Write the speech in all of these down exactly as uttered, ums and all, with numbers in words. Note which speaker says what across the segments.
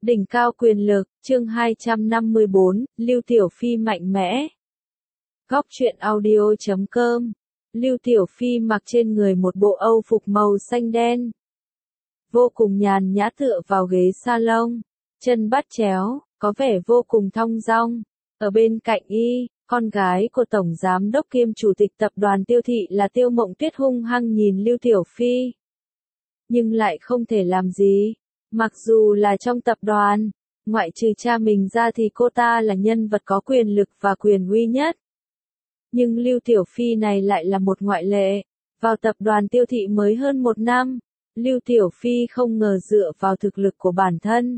Speaker 1: Đỉnh cao quyền lực, chương hai trăm năm mươi bốn, Lưu Tiểu Phi mạnh mẽ. Góc truyện audio chấm com. Lưu Tiểu Phi mặc trên người một bộ âu phục màu xanh đen. Vô cùng nhàn nhã tựa vào ghế salon, chân bắt chéo, có vẻ vô cùng thong dong. Ở bên cạnh y, con gái của Tổng Giám đốc kiêm Chủ tịch Tập đoàn Tiêu Thị là Tiêu Mộng Tuyết hung hăng nhìn Lưu Tiểu Phi. Nhưng lại không thể làm gì. Mặc dù là trong tập đoàn, ngoại trừ cha mình ra thì cô ta là nhân vật có quyền lực và quyền uy nhất. Nhưng Lưu Tiểu Phi này lại là một ngoại lệ. Vào tập đoàn Tiêu Thị mới hơn một năm, Lưu Tiểu Phi không ngờ dựa vào thực lực của bản thân.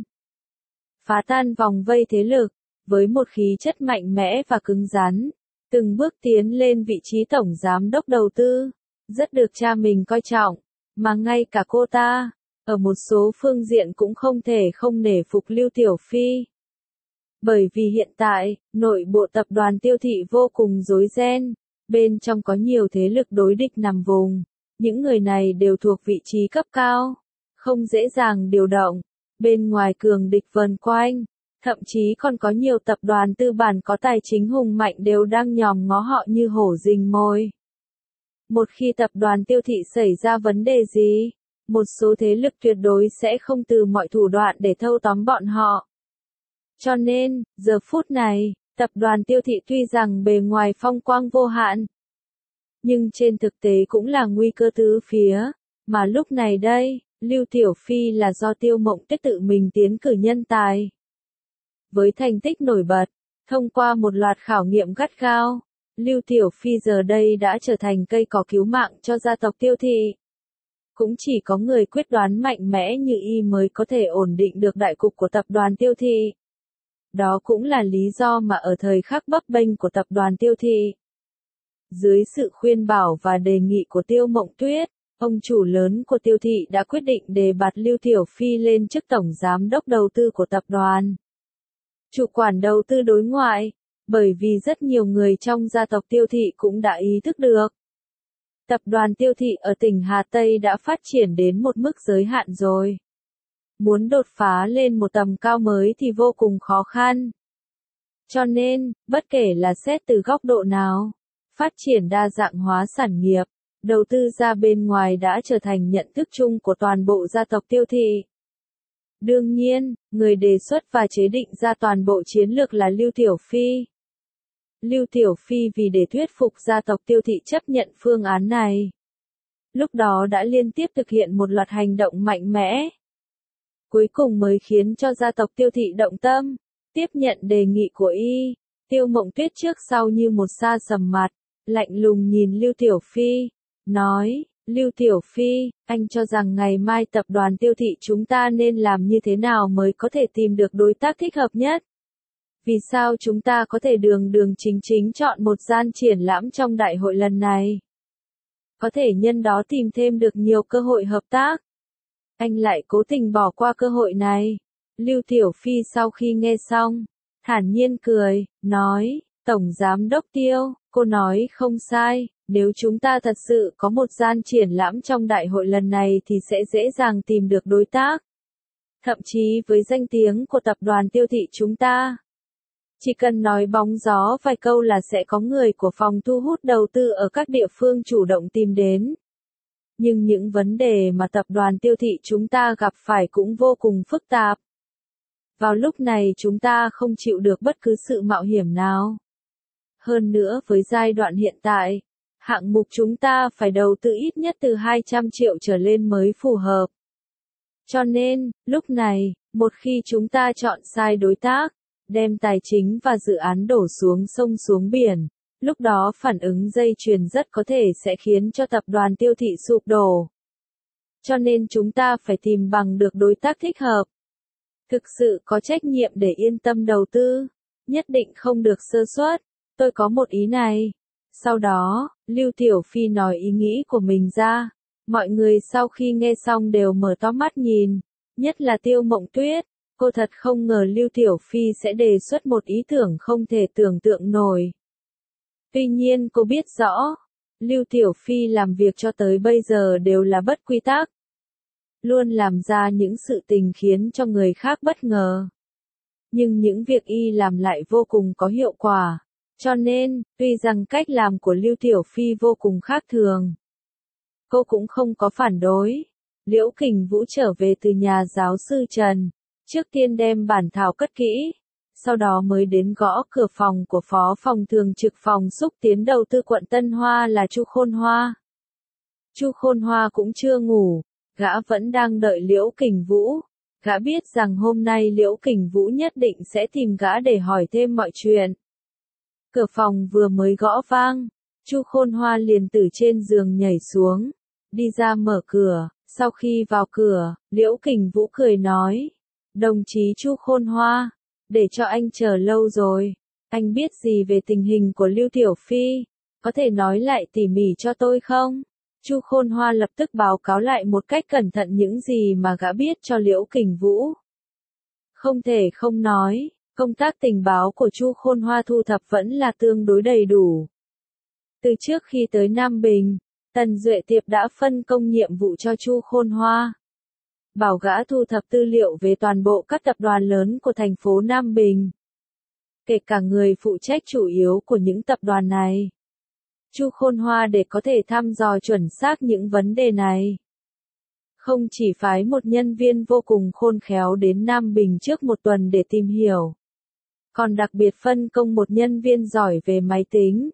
Speaker 1: Phá tan vòng vây thế lực, với một khí chất mạnh mẽ và cứng rắn, từng bước tiến lên vị trí tổng giám đốc đầu tư, rất được cha mình coi trọng, mà ngay cả cô ta, ở một số phương diện cũng không thể không nể phục Lưu Tiểu Phi. Bởi vì hiện tại, nội bộ tập đoàn Tiêu Thị vô cùng rối ren, bên trong có nhiều thế lực đối địch nằm vùng, những người này đều thuộc vị trí cấp cao, không dễ dàng điều động, bên ngoài cường địch vần quanh, thậm chí còn có nhiều tập đoàn tư bản có tài chính hùng mạnh đều đang nhòm ngó họ như hổ rình mồi. Một khi tập đoàn Tiêu Thị xảy ra vấn đề gì, một số thế lực tuyệt đối sẽ không từ mọi thủ đoạn để thâu tóm bọn họ. Cho nên, giờ phút này, tập đoàn Tiêu Thị tuy rằng bề ngoài phong quang vô hạn, nhưng trên thực tế cũng là nguy cơ tứ phía, mà lúc này đây, Lưu Tiểu Phi là do Tiêu Mộng Tuyết tự mình tiến cử nhân tài. Với thành tích nổi bật, thông qua một loạt khảo nghiệm gắt gao, Lưu Tiểu Phi giờ đây đã trở thành cây cỏ cứu mạng cho gia tộc Tiêu Thị. Cũng chỉ có người quyết đoán mạnh mẽ như y mới có thể ổn định được đại cục của tập đoàn Tiêu Thị. Đó cũng là lý do mà ở thời khắc bấp bênh của tập đoàn Tiêu Thị, dưới sự khuyên bảo và đề nghị của Tiêu Mộng Tuyết, ông chủ lớn của Tiêu Thị đã quyết định đề bạt Lưu Tiểu Phi lên chức tổng giám đốc đầu tư của tập đoàn. Chủ quản đầu tư đối ngoại, bởi vì rất nhiều người trong gia tộc Tiêu Thị cũng đã ý thức được. Tập đoàn Tiêu Thị ở tỉnh Hà Tây đã phát triển đến một mức giới hạn rồi. Muốn đột phá lên một tầm cao mới thì vô cùng khó khăn. Cho nên, bất kể là xét từ góc độ nào, phát triển đa dạng hóa sản nghiệp, đầu tư ra bên ngoài đã trở thành nhận thức chung của toàn bộ gia tộc Tiêu Thị. Đương nhiên, người đề xuất và chế định ra toàn bộ chiến lược là Lưu Tiểu Phi. Lưu Tiểu Phi vì để thuyết phục gia tộc Tiêu Thị chấp nhận phương án này, lúc đó đã liên tiếp thực hiện một loạt hành động mạnh mẽ. Cuối cùng mới khiến cho gia tộc Tiêu Thị động tâm, tiếp nhận đề nghị của y. Tiêu Mộng Tuyết trước sau như một sa sầm mặt, lạnh lùng nhìn Lưu Tiểu Phi, nói, Lưu Tiểu Phi, anh cho rằng ngày mai tập đoàn Tiêu Thị chúng ta nên làm như thế nào mới có thể tìm được đối tác thích hợp nhất? Vì sao chúng ta có thể đường đường chính chính chọn một gian triển lãm trong đại hội lần này? Có thể nhân đó tìm thêm được nhiều cơ hội hợp tác. Anh lại cố tình bỏ qua cơ hội này. Lưu Tiểu Phi sau khi nghe xong, thản nhiên cười, nói, Tổng Giám đốc Tiêu, cô nói không sai, nếu chúng ta thật sự có một gian triển lãm trong đại hội lần này thì sẽ dễ dàng tìm được đối tác. Thậm chí với danh tiếng của tập đoàn Tiêu Thị chúng ta, chỉ cần nói bóng gió vài câu là sẽ có người của phòng thu hút đầu tư ở các địa phương chủ động tìm đến. Nhưng những vấn đề mà tập đoàn Tiêu Thị chúng ta gặp phải cũng vô cùng phức tạp. Vào lúc này chúng ta không chịu được bất cứ sự mạo hiểm nào. Hơn nữa với giai đoạn hiện tại, hạng mục chúng ta phải đầu tư ít nhất từ hai trăm triệu trở lên mới phù hợp. Cho nên, lúc này, một khi chúng ta chọn sai đối tác, đem tài chính và dự án đổ xuống sông xuống biển, lúc đó phản ứng dây chuyền rất có thể sẽ khiến cho tập đoàn Tiêu Thị sụp đổ. Cho nên chúng ta phải tìm bằng được đối tác thích hợp. Thực sự có trách nhiệm để yên tâm đầu tư, nhất định không được sơ suất. Tôi có một ý này. Sau đó, Lưu Tiểu Phi nói ý nghĩ của mình ra. Mọi người sau khi nghe xong đều mở to mắt nhìn, nhất là Tiêu Mộng Tuyết. Cô thật không ngờ Lưu Tiểu Phi sẽ đề xuất một ý tưởng không thể tưởng tượng nổi. Tuy nhiên cô biết rõ, Lưu Tiểu Phi làm việc cho tới bây giờ đều là bất quy tắc. luôn làm ra những sự tình khiến cho người khác bất ngờ. Nhưng những việc y làm lại vô cùng có hiệu quả. Cho nên, tuy rằng cách làm của Lưu Tiểu Phi vô cùng khác thường, cô cũng không có phản đối. Liễu Kình Vũ trở về từ nhà giáo sư Trần, trước tiên đem bản thảo cất kỹ, sau đó mới đến gõ cửa phòng của phó phòng thường trực phòng xúc tiến đầu tư quận Tân Hoa là Chu Khôn Hoa. Chu Khôn Hoa cũng chưa ngủ, gã vẫn đang đợi Liễu Kình Vũ. Gã biết rằng hôm nay Liễu Kình Vũ nhất định sẽ tìm gã để hỏi thêm mọi chuyện. Cửa phòng vừa mới gõ vang, Chu Khôn Hoa liền từ trên giường nhảy xuống, đi ra mở cửa. Sau khi vào cửa, Liễu Kình Vũ cười nói, đồng chí Chu Khôn Hoa, để cho anh chờ lâu rồi. Anh biết gì về tình hình của Lưu Tiểu Phi? Có thể nói lại tỉ mỉ cho tôi không? Chu Khôn Hoa lập tức báo cáo lại một cách cẩn thận những gì mà gã biết cho Liễu Kình Vũ. Không thể không nói, công tác tình báo của Chu Khôn Hoa thu thập vẫn là tương đối đầy đủ. Từ trước khi tới Nam Bình, Tần Duệ Tiệp đã phân công nhiệm vụ cho Chu Khôn Hoa, bảo gã thu thập tư liệu về toàn bộ các tập đoàn lớn của thành phố Nam Bình, kể cả người phụ trách chủ yếu của những tập đoàn này. Chu Khôn Hoa để có thể thăm dò chuẩn xác những vấn đề này, không chỉ phái một nhân viên vô cùng khôn khéo đến Nam Bình trước một tuần để tìm hiểu, còn đặc biệt phân công một nhân viên giỏi về máy tính,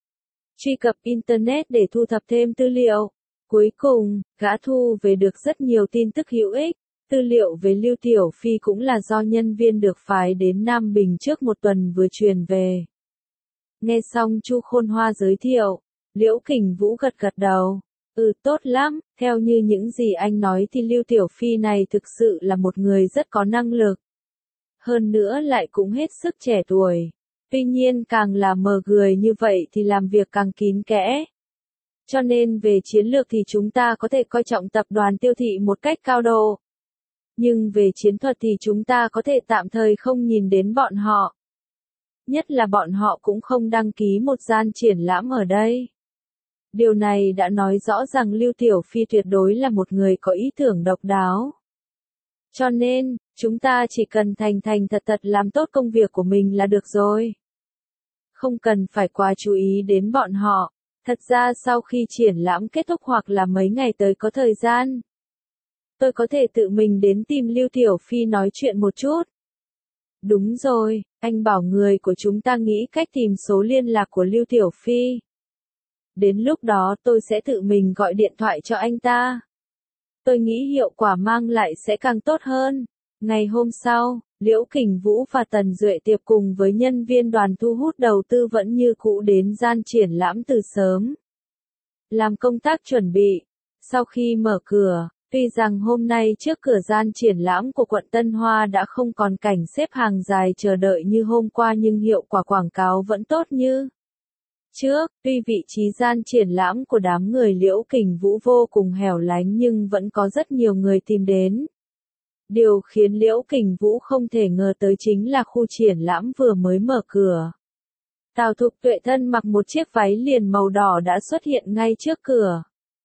Speaker 1: truy cập Internet để thu thập thêm tư liệu. Cuối cùng, gã thu về được rất nhiều tin tức hữu ích. Tư liệu về Lưu Tiểu Phi cũng là do nhân viên được phái đến Nam Bình trước một tuần vừa truyền về. Nghe xong Chu Khôn Hoa giới thiệu, Liễu Kình Vũ gật gật đầu. Ừ, tốt lắm, theo như những gì anh nói thì Lưu Tiểu Phi này thực sự là một người rất có năng lực. Hơn nữa lại cũng hết sức trẻ tuổi. Tuy nhiên càng là mờ người như vậy thì làm việc càng kín kẽ. Cho nên về chiến lược thì chúng ta có thể coi trọng tập đoàn Tiêu Thị một cách cao độ. Nhưng về chiến thuật thì chúng ta có thể tạm thời không nhìn đến bọn họ. Nhất là bọn họ cũng không đăng ký một gian triển lãm ở đây. Điều này đã nói rõ rằng Lưu Tiểu Phi tuyệt đối là một người có ý tưởng độc đáo. Cho nên, chúng ta chỉ cần thành thành thật thật làm tốt công việc của mình là được rồi. Không cần phải quá chú ý đến bọn họ. Thật ra sau khi triển lãm kết thúc hoặc là mấy ngày tới có thời gian, tôi có thể tự mình đến tìm Lưu Tiểu Phi nói chuyện một chút. Đúng rồi, anh bảo người của chúng ta nghĩ cách tìm số liên lạc của Lưu Tiểu Phi. Đến lúc đó tôi sẽ tự mình gọi điện thoại cho anh ta. Tôi nghĩ hiệu quả mang lại sẽ càng tốt hơn. Ngày hôm sau, Liễu Kình Vũ và Tần Duệ Tiệp cùng với nhân viên đoàn thu hút đầu tư vẫn như cũ đến gian triển lãm từ sớm. Làm công tác chuẩn bị. Sau khi mở cửa, tuy rằng hôm nay trước cửa gian triển lãm của quận Tân Hoa đã không còn cảnh xếp hàng dài chờ đợi như hôm qua nhưng hiệu quả quảng cáo vẫn tốt như trước. Tuy vị trí gian triển lãm của đám người Liễu Kình Vũ vô cùng hẻo lánh nhưng vẫn có rất nhiều người tìm đến. Điều khiến Liễu Kình Vũ không thể ngờ tới chính là khu triển lãm vừa mới mở cửa. Tào Thục Tuệ thân mặc một chiếc váy liền màu đỏ đã xuất hiện ngay trước cửa.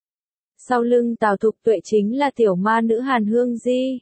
Speaker 1: Sau lưng Tào Thục Tuệ chính là tiểu ma nữ Hàn Hương Di.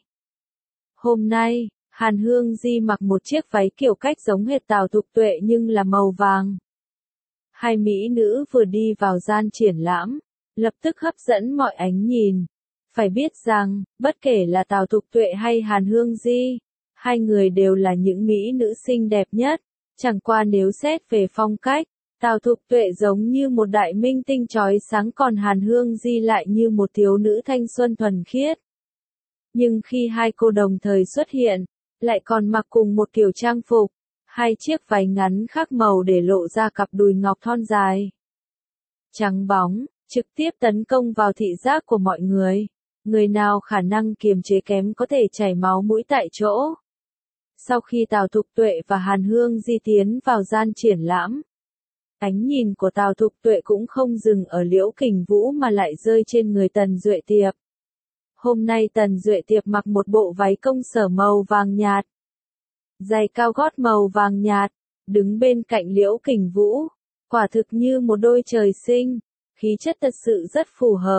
Speaker 1: Hôm nay, Hàn Hương Di mặc một chiếc váy kiểu cách giống hệt Tào Thục Tuệ nhưng là màu vàng. Hai mỹ nữ vừa đi vào gian triển lãm, lập tức hấp dẫn mọi ánh nhìn. Phải biết rằng, bất kể là Tào Thục Tuệ hay Hàn Hương Di, hai người đều là những mỹ nữ xinh đẹp nhất. Chẳng qua nếu xét về phong cách, Tào Thục Tuệ giống như một đại minh tinh chói sáng còn Hàn Hương Di lại như một thiếu nữ thanh xuân thuần khiết. Nhưng khi hai cô đồng thời xuất hiện, lại còn mặc cùng một kiểu trang phục, hai chiếc váy ngắn khác màu để lộ ra cặp đùi ngọc thon dài, trắng bóng, trực tiếp tấn công vào thị giác của mọi người. Người nào khả năng kiềm chế kém có thể chảy máu mũi tại chỗ. Sau khi Tào Thục Tuệ và Hàn Hương Di tiến vào gian triển lãm, ánh nhìn của Tào Thục Tuệ cũng không dừng ở Liễu Kình Vũ mà lại rơi trên người Tần Duệ Tiệp. Hôm nay Tần Duệ Tiệp mặc một bộ váy công sở màu vàng nhạt, giày cao gót màu vàng nhạt, đứng bên cạnh Liễu Kình Vũ, quả thực như một đôi trời sinh, khí chất thật sự rất phù hợp.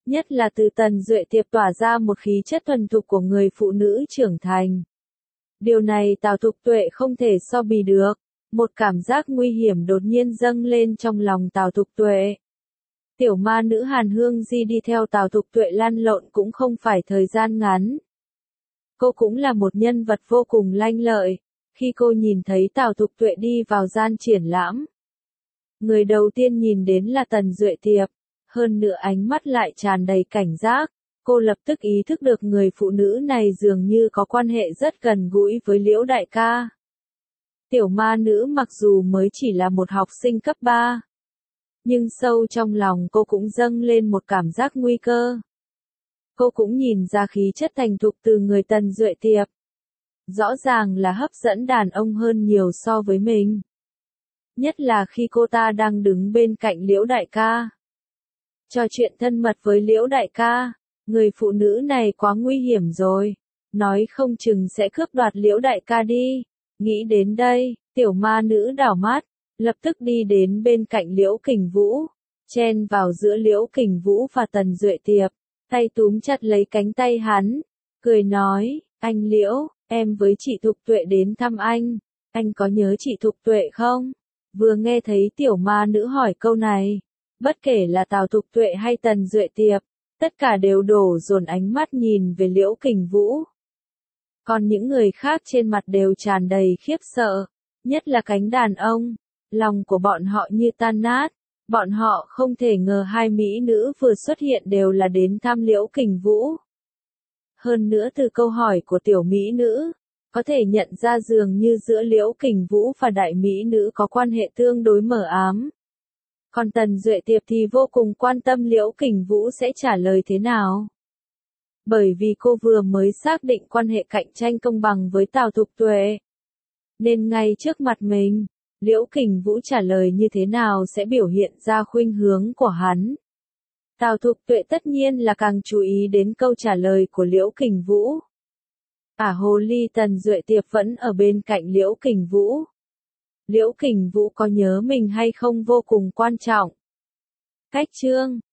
Speaker 1: Nhất là từ Tần Duệ Tiệp tỏa ra một khí chất thuần thục của người phụ nữ trưởng thành. Điều này Tào Thục Tuệ không thể so bì được. Một cảm giác nguy hiểm đột nhiên dâng lên trong lòng Tào Thục Tuệ. Tiểu ma nữ Hàn Hương Di đi theo Tào Thục Tuệ lăn lộn cũng không phải thời gian ngắn. Cô cũng là một nhân vật vô cùng lanh lợi. Khi cô nhìn thấy Tào Thục Tuệ đi vào gian triển lãm, người đầu tiên nhìn đến là Tần Duệ Tiệp, hơn nữa ánh mắt lại tràn đầy cảnh giác. Cô lập tức ý thức được người phụ nữ này dường như có quan hệ rất gần gũi với Liễu đại ca. Tiểu ma nữ mặc dù mới chỉ là một học sinh cấp ba, nhưng sâu trong lòng cô cũng dâng lên một cảm giác nguy cơ. Cô cũng nhìn ra khí chất thành thục từ người Tần Duệ Tiệp. Rõ ràng là hấp dẫn đàn ông hơn nhiều so với mình. Nhất là khi cô ta đang đứng bên cạnh Liễu đại ca. Trò chuyện thân mật với Liễu đại ca, người phụ nữ này quá nguy hiểm rồi. Nói không chừng sẽ cướp đoạt Liễu đại ca đi. Nghĩ đến đây, tiểu ma nữ đảo mắt, lập tức đi đến bên cạnh Liễu Kình Vũ, chen vào giữa Liễu Kình Vũ và Tần Duệ Tiệp, tay túm chặt lấy cánh tay hắn, cười nói, anh Liễu, em với chị Thục Tuệ đến thăm anh, anh có nhớ chị Thục Tuệ không? Vừa nghe thấy tiểu ma nữ hỏi câu này, bất kể là Tào Thục Tuệ hay Tần Duệ Tiệp, tất cả đều đổ dồn ánh mắt nhìn về Liễu Kình Vũ. Còn những người khác trên mặt đều tràn đầy khiếp sợ, nhất là cánh đàn ông, lòng của bọn họ như tan nát, bọn họ không thể ngờ hai mỹ nữ vừa xuất hiện đều là đến thăm Liễu Kình Vũ. Hơn nữa từ câu hỏi của tiểu mỹ nữ, có thể nhận ra dường như giữa Liễu Kình Vũ và đại mỹ nữ có quan hệ tương đối mờ ám. Còn Tần Duệ Tiệp thì vô cùng quan tâm Liễu Kình Vũ sẽ trả lời thế nào. Bởi vì cô vừa mới xác định quan hệ cạnh tranh công bằng với Tào Thục Tuệ. Nên ngay trước mặt mình, Liễu Kình Vũ trả lời như thế nào sẽ biểu hiện ra khuynh hướng của hắn. Tào Thục Tuệ tất nhiên là càng chú ý đến câu trả lời của Liễu Kình Vũ. Ả hồ ly Tần Duệ Tiệp vẫn ở bên cạnh Liễu Kình Vũ. Liễu Kình Vũ có nhớ mình hay không vô cùng quan trọng. Cách chương